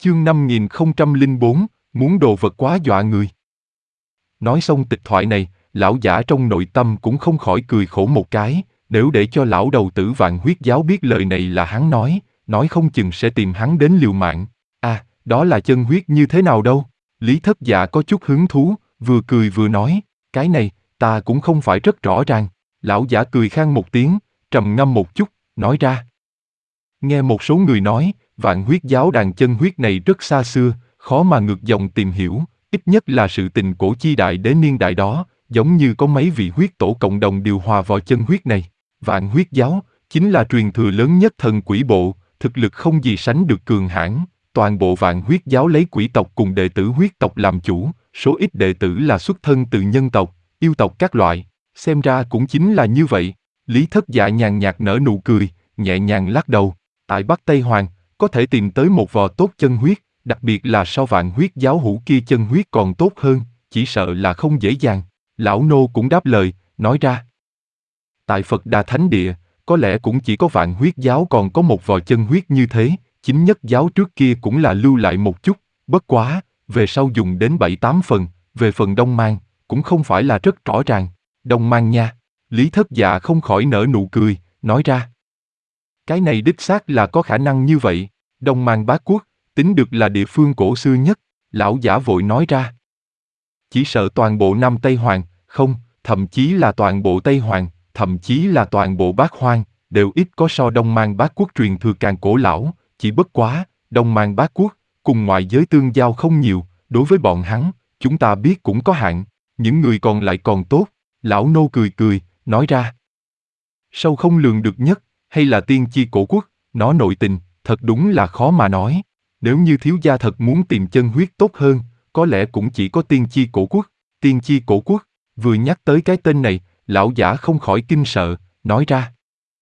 Chương 5004, muốn đồ vật quá dọa người. Nói xong tịch thoại này, lão giả trong nội tâm cũng không khỏi cười khổ một cái, nếu để cho lão đầu tử Vạn Huyết Giáo biết lời này là hắn nói không chừng sẽ tìm hắn đến liều mạng. À, đó là chân huyết như thế nào đâu? Lý Thất Dạ có chút hứng thú, vừa cười vừa nói, cái này, ta cũng không phải rất rõ ràng. Lão giả cười khan một tiếng, trầm ngâm một chút, nói ra. Nghe một số người nói, Vạn Huyết Giáo đàn chân huyết này rất xa xưa, khó mà ngược dòng tìm hiểu, ít nhất là sự tình cổ chi đại đế niên đại đó, giống như có mấy vị huyết tổ cộng đồng điều hòa vào chân huyết này. Vạn Huyết Giáo chính là truyền thừa lớn nhất thần quỷ bộ, thực lực không gì sánh được cường hãn. Toàn bộ Vạn Huyết Giáo lấy quỷ tộc cùng đệ tử huyết tộc làm chủ, số ít đệ tử là xuất thân từ nhân tộc, yêu tộc các loại. Xem ra cũng chính là như vậy. Lý Thất Dạ nhàn nhạt nở nụ cười, nhẹ nhàng lắc đầu. Tại Bắc Tây Hoàng, có thể tìm tới một vò tốt chân huyết, đặc biệt là so Vạn Huyết Giáo hữu kia chân huyết còn tốt hơn, chỉ sợ là không dễ dàng. Lão nô cũng đáp lời, nói ra. Tại Phật Đà Thánh Địa, có lẽ cũng chỉ có Vạn Huyết Giáo còn có một vò chân huyết như thế, chính nhất giáo trước kia cũng là lưu lại một chút, bất quá, về sau dùng đến 7-8 phần, về phần Đông Mang, cũng không phải là rất rõ ràng. Đông Mang nha. Lý Thất Dạ không khỏi nở nụ cười, nói ra. Cái này đích xác là có khả năng như vậy. Đông Mang Bá Quốc, tính được là địa phương cổ xưa nhất, lão giả vội nói ra. Chỉ sợ toàn bộ Nam Tây Hoàng, không, thậm chí là toàn bộ Tây Hoàng, thậm chí là toàn bộ Bát Hoang, đều ít có so Đông Mang Bá Quốc truyền thừa càng cổ lão, chỉ bất quá, Đông Mang Bá Quốc, cùng ngoại giới tương giao không nhiều, đối với bọn hắn, chúng ta biết cũng có hạn, những người còn lại còn tốt, lão nô cười cười, nói ra. Sâu không lường được nhất, hay là tiên chi cổ quốc, nó nội tình, thật đúng là khó mà nói. Nếu như thiếu gia thật muốn tìm chân huyết tốt hơn, có lẽ cũng chỉ có tiên chi cổ quốc. Tiên chi cổ quốc, vừa nhắc tới cái tên này, lão giả không khỏi kinh sợ, nói ra.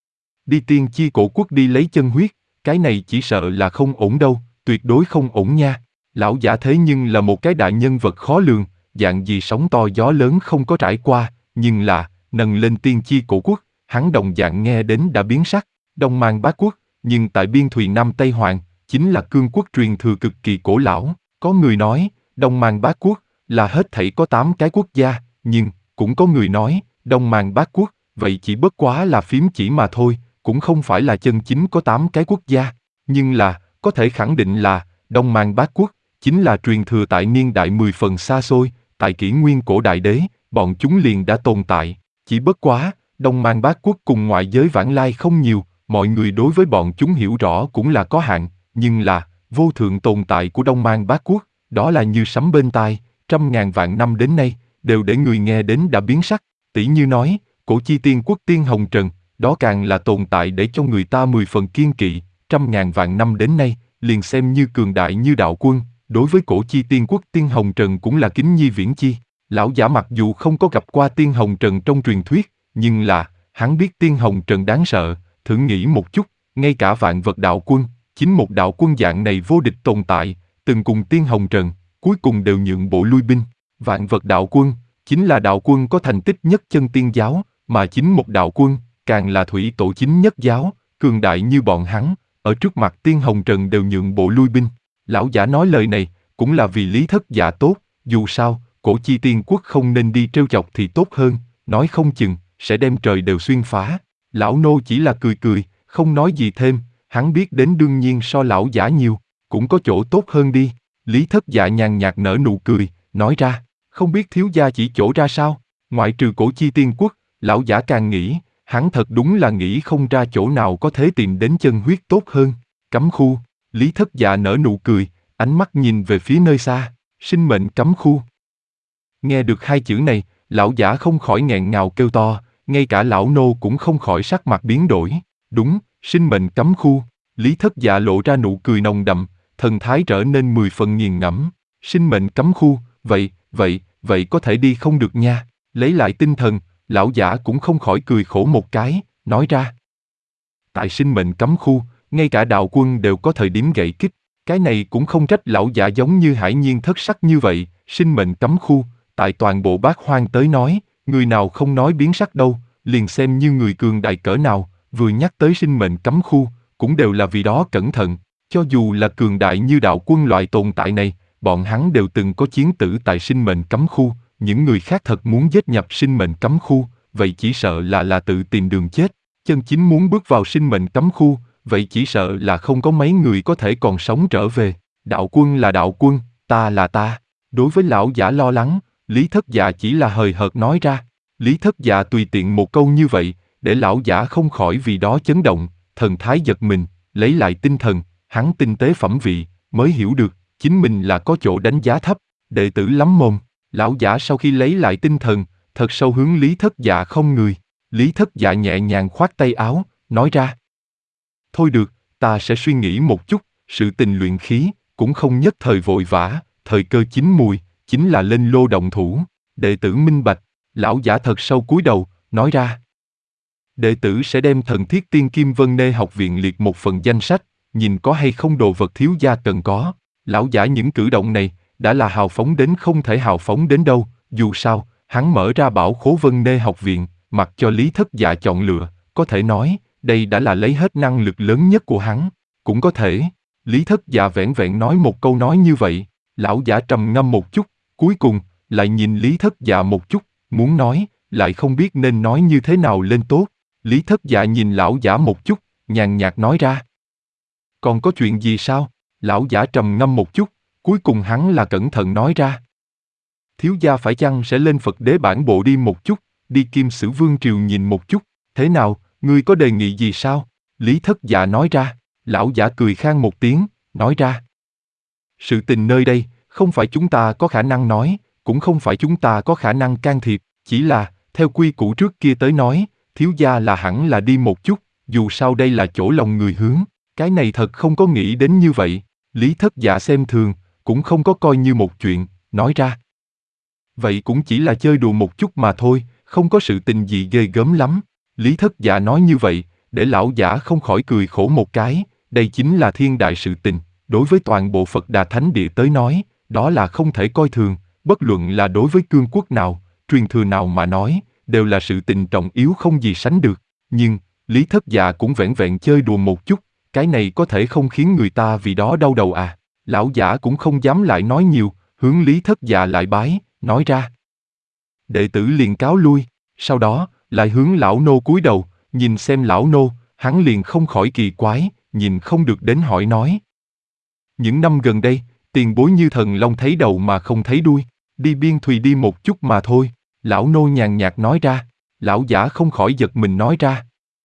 Đi tiên chi cổ quốc đi lấy chân huyết, cái này chỉ sợ là không ổn đâu, tuyệt đối không ổn nha. Lão giả thế nhưng là một cái đại nhân vật khó lường, dạng gì sóng to gió lớn không có trải qua, nhưng là, nâng lên tiên chi cổ quốc, hắn đồng dạng nghe đến đã biến sắc. Đông Mang Bá Quốc, nhưng tại biên thùy Nam Tây Hoàng, chính là cương quốc truyền thừa cực kỳ cổ lão. Có người nói, Đông Mang Bá Quốc là hết thảy có 8 cái quốc gia, nhưng cũng có người nói, Đông Mang Bá Quốc, vậy chỉ bất quá là phím chỉ mà thôi, cũng không phải là chân chính có 8 cái quốc gia. Nhưng là, có thể khẳng định là, Đông Mang Bá Quốc chính là truyền thừa tại niên đại 10 phần xa xôi, tại kỷ nguyên cổ đại đế, bọn chúng liền đã tồn tại. Chỉ bất quá, Đông Mang Bá Quốc cùng ngoại giới vãng lai không nhiều, mọi người đối với bọn chúng hiểu rõ cũng là có hạn, nhưng là, vô thượng tồn tại của Đông Mang Bá Quốc, đó là như sấm bên tai, trăm ngàn vạn năm đến nay, đều để người nghe đến đã biến sắc. Tỷ như nói, cổ chi tiên quốc Tiên Hồng Trần, đó càng là tồn tại để cho người ta 10 phần kiên kỵ, trăm ngàn vạn năm đến nay, liền xem như cường đại như đạo quân, đối với cổ chi tiên quốc Tiên Hồng Trần cũng là kính nhi viễn chi. Lão giả mặc dù không có gặp qua Tiên Hồng Trần trong truyền thuyết, nhưng là, hắn biết Tiên Hồng Trần đáng sợ. Thử nghĩ một chút, ngay cả vạn vật đạo quân, chính một đạo quân dạng này vô địch tồn tại, từng cùng Tiên Hồng Trần, cuối cùng đều nhượng bộ lui binh. Vạn vật đạo quân, chính là đạo quân có thành tích nhất chân tiên giáo, mà chính một đạo quân, càng là thủy tổ chính nhất giáo, cường đại như bọn hắn, ở trước mặt Tiên Hồng Trần đều nhượng bộ lui binh. Lão giả nói lời này, cũng là vì Lý Thất Dạ tốt, dù sao, cổ chi tiên quốc không nên đi trêu chọc thì tốt hơn, nói không chừng, sẽ đem trời đều xuyên phá. Lão nô chỉ là cười cười, không nói gì thêm, hắn biết đến đương nhiên so lão giả nhiều, cũng có chỗ tốt hơn đi. Lý Thất Dạ nhàn nhạt nở nụ cười, nói ra, không biết thiếu gia chỉ chỗ ra sao, ngoại trừ cổ chi tiên quốc, lão giả càng nghĩ, hắn thật đúng là nghĩ không ra chỗ nào có thể tìm đến chân huyết tốt hơn. Cấm khu, Lý Thất Dạ nở nụ cười, ánh mắt nhìn về phía nơi xa, sinh mệnh cấm khu. Nghe được hai chữ này, lão giả không khỏi nghẹn ngào kêu to, ngay cả lão nô cũng không khỏi sắc mặt biến đổi. Đúng, sinh mệnh cấm khu. Lý Thất Dạ lộ ra nụ cười nồng đậm, thần thái trở nên 10 phần nghiền ngẫm. Sinh mệnh cấm khu, vậy có thể đi không được nha. Lấy lại tinh thần, lão giả cũng không khỏi cười khổ một cái, nói ra. Tại sinh mệnh cấm khu, ngay cả đạo quân đều có thời điểm gậy kích. Cái này cũng không trách lão giả giống như hải nhiên thất sắc như vậy. Sinh mệnh cấm khu, tại toàn bộ Bát Hoang tới nói, người nào không nói biến sắc đâu, liền xem như người cường đại cỡ nào, vừa nhắc tới sinh mệnh cấm khu, cũng đều là vì đó cẩn thận. Cho dù là cường đại như đạo quân loại tồn tại này, bọn hắn đều từng có chiến tử tại sinh mệnh cấm khu, những người khác thật muốn giết nhập sinh mệnh cấm khu, vậy chỉ sợ là tự tìm đường chết. Chân chính muốn bước vào sinh mệnh cấm khu, vậy chỉ sợ là không có mấy người có thể còn sống trở về. Đạo quân là đạo quân, ta là ta. Đối với lão giả lo lắng, Lý Thất Dạ chỉ là hời hợt nói ra. Lý Thất Dạ tùy tiện một câu như vậy, để lão giả không khỏi vì đó chấn động, thần thái giật mình, lấy lại tinh thần, hắn tinh tế phẩm vị, mới hiểu được, chính mình là có chỗ đánh giá thấp, đệ tử lắm mồm. Lão giả sau khi lấy lại tinh thần, thật sâu hướng Lý Thất Dạ không người. Lý Thất Dạ nhẹ nhàng khoát tay áo, nói ra. Thôi được, ta sẽ suy nghĩ một chút, sự tình luyện khí, cũng không nhất thời vội vã, thời cơ chín mùi, chính là lên lô động thủ. Đệ tử minh bạch, lão giả thật sâu cúi đầu, nói ra. Đệ tử sẽ đem Thần Thiết Tiên Kim Vân Nê học viện liệt một phần danh sách, nhìn có hay không đồ vật thiếu gia cần có. Lão giả những cử động này, đã là hào phóng đến không thể hào phóng đến đâu, dù sao, hắn mở ra bảo khố Vân Nê học viện, mặc cho Lý Thất Dạ chọn lựa, có thể nói, đây đã là lấy hết năng lực lớn nhất của hắn. Cũng có thể, Lý Thất Dạ vẻn vẹn nói một câu nói như vậy, lão giả trầm ngâm một chút, cuối cùng, lại nhìn Lý Thất Dạ một chút, muốn nói, lại không biết nên nói như thế nào lên tốt. Lý Thất Dạ nhìn lão giả một chút, nhàn nhạt nói ra. Còn có chuyện gì sao? Lão giả trầm ngâm một chút, cuối cùng hắn là cẩn thận nói ra. Thiếu gia phải chăng sẽ lên Phật đế bản bộ đi một chút, đi Kim Sử Vương triều nhìn một chút, thế nào, ngươi có đề nghị gì sao? Lý Thất Dạ nói ra, lão giả cười khan một tiếng, nói ra. Sự tình nơi đây, không phải chúng ta có khả năng nói, cũng không phải chúng ta có khả năng can thiệp, chỉ là, theo quy củ trước kia tới nói, thiếu gia là hẳn là đi một chút, dù sao đây là chỗ lòng người hướng, cái này thật không có nghĩ đến như vậy. Lý Thất Dạ xem thường, cũng không có coi như một chuyện, nói ra. Vậy cũng chỉ là chơi đùa một chút mà thôi, không có sự tình gì ghê gớm lắm. Lý Thất Dạ nói như vậy, để lão giả không khỏi cười khổ một cái, đây chính là thiên đại sự tình, đối với toàn bộ Phật Đà Thánh Địa tới nói, đó là không thể coi thường, bất luận là đối với cương quốc nào, truyền thừa nào mà nói, đều là sự tình trọng yếu không gì sánh được. Nhưng, Lý Thất Dạ cũng vẻn vẹn chơi đùa một chút, cái này có thể không khiến người ta vì đó đau đầu à. Lão giả cũng không dám lại nói nhiều, hướng Lý Thất Dạ lại bái, nói ra. Đệ tử liền cáo lui, sau đó, lại hướng lão nô cúi đầu, nhìn xem lão nô, hắn liền không khỏi kỳ quái, nhìn không được đến hỏi nói. Những năm gần đây, tiền bối như thần long thấy đầu mà không thấy đuôi, đi biên thùy đi một chút mà thôi, lão nô nhàn nhạt nói ra, lão giả không khỏi giật mình nói ra.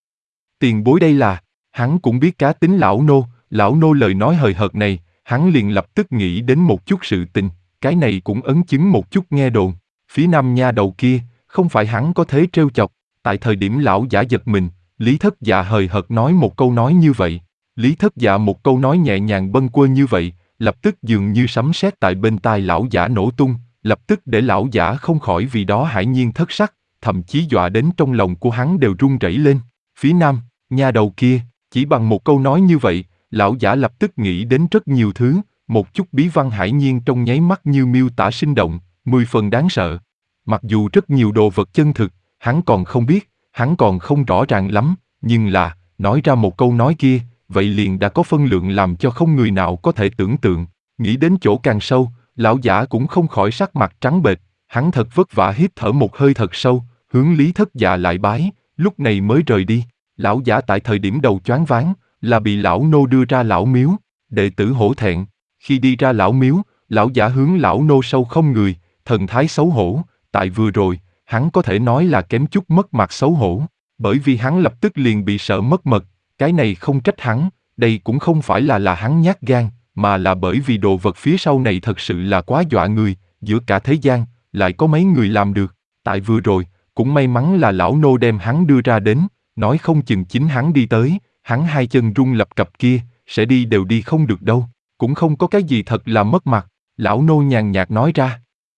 Tiền bối đây là, hắn cũng biết cá tính lão nô lời nói hời hợt này, hắn liền lập tức nghĩ đến một chút sự tình, cái này cũng ấn chứng một chút nghe đồn, phía nam nha đầu kia, không phải hắn có thế trêu chọc, tại thời điểm lão giả giật mình, Lý Thất Dạ hời hợt nói một câu nói như vậy, Lý Thất Dạ một câu nói nhẹ nhàng bâng quơ như vậy, lập tức dường như sấm sét tại bên tai lão giả nổ tung, lập tức để lão giả không khỏi vì đó hãi nhiên thất sắc, thậm chí dọa đến trong lòng của hắn đều run rẩy lên, phía nam, nha đầu kia, chỉ bằng một câu nói như vậy, lão giả lập tức nghĩ đến rất nhiều thứ, một chút bí văn hải nhiên trong nháy mắt như miêu tả sinh động, 10 phần đáng sợ. Mặc dù rất nhiều đồ vật chân thực, hắn còn không biết, hắn còn không rõ ràng lắm, nhưng là, nói ra một câu nói kia, vậy liền đã có phân lượng làm cho không người nào có thể tưởng tượng. Nghĩ đến chỗ càng sâu, lão giả cũng không khỏi sắc mặt trắng bệch, hắn thật vất vả hít thở một hơi thật sâu, hướng Lý Thất Dạ lại bái, lúc này mới rời đi. Lão giả tại thời điểm đầu choáng váng, là bị lão nô đưa ra lão miếu, đệ tử hổ thẹn. Khi đi ra lão miếu, lão giả hướng lão nô sâu không người, thần thái xấu hổ, tại vừa rồi, hắn có thể nói là kém chút mất mặt xấu hổ, bởi vì hắn lập tức liền bị sợ mất mật, cái này không trách hắn, đây cũng không phải là hắn nhát gan, mà là bởi vì đồ vật phía sau này thật sự là quá dọa người, giữa cả thế gian, lại có mấy người làm được, tại vừa rồi, cũng may mắn là lão nô đem hắn đưa ra đến, nói không chừng chính hắn đi tới, hắn hai chân run lập cập kia, sẽ đi đều đi không được đâu, cũng không có cái gì thật là mất mặt, lão nô nhàn nhạt nói ra.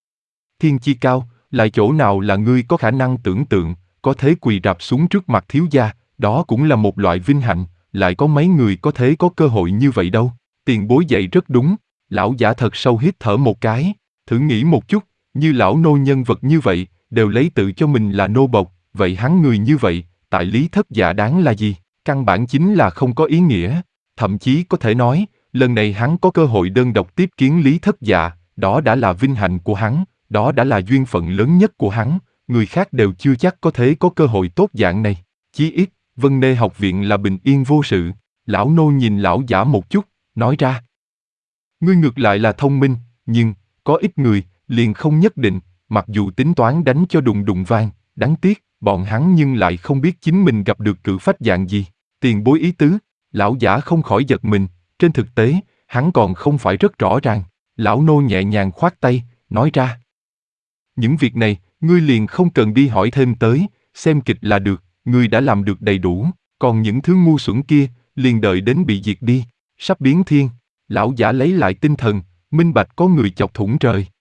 Thiên chi cao, lại chỗ nào là ngươi có khả năng tưởng tượng, có thế quỳ rạp xuống trước mặt thiếu gia, đó cũng là một loại vinh hạnh, lại có mấy người có thế có cơ hội như vậy đâu. Tiền bối dạy rất đúng, lão giả thật sâu hít thở một cái, thử nghĩ một chút, như lão nô nhân vật như vậy, đều lấy tự cho mình là nô bộc, vậy hắn người như vậy, tại Lý Thất Dạ đáng là gì? Căn bản chính là không có ý nghĩa, thậm chí có thể nói, Lần này hắn có cơ hội đơn độc tiếp kiến Lý Thất Dạ, đó đã là vinh hạnh của hắn, đó đã là duyên phận lớn nhất của hắn, người khác đều chưa chắc có thể có cơ hội tốt dạng này. Chí ít, Vân Nê học viện là bình yên vô sự. Lão nô nhìn lão giả một chút, nói ra. Ngươi ngược lại là thông minh, nhưng, có ít người, liền không nhất định, mặc dù tính toán đánh cho đùng đùng vang, đáng tiếc, bọn hắn nhưng lại không biết chính mình gặp được cự phách dạng gì. Tiền bối ý tứ, lão giả không khỏi giật mình, trên thực tế, hắn còn không phải rất rõ ràng. Lão nô nhẹ nhàng khoát tay, nói ra. Những việc này, ngươi liền không cần đi hỏi thêm tới, xem kịch là được, ngươi đã làm được đầy đủ, còn những thứ ngu xuẩn kia, liền đợi đến bị diệt đi, sắp biến thiên. Lão giả lấy lại tinh thần, minh bạch có người chọc thủng trời.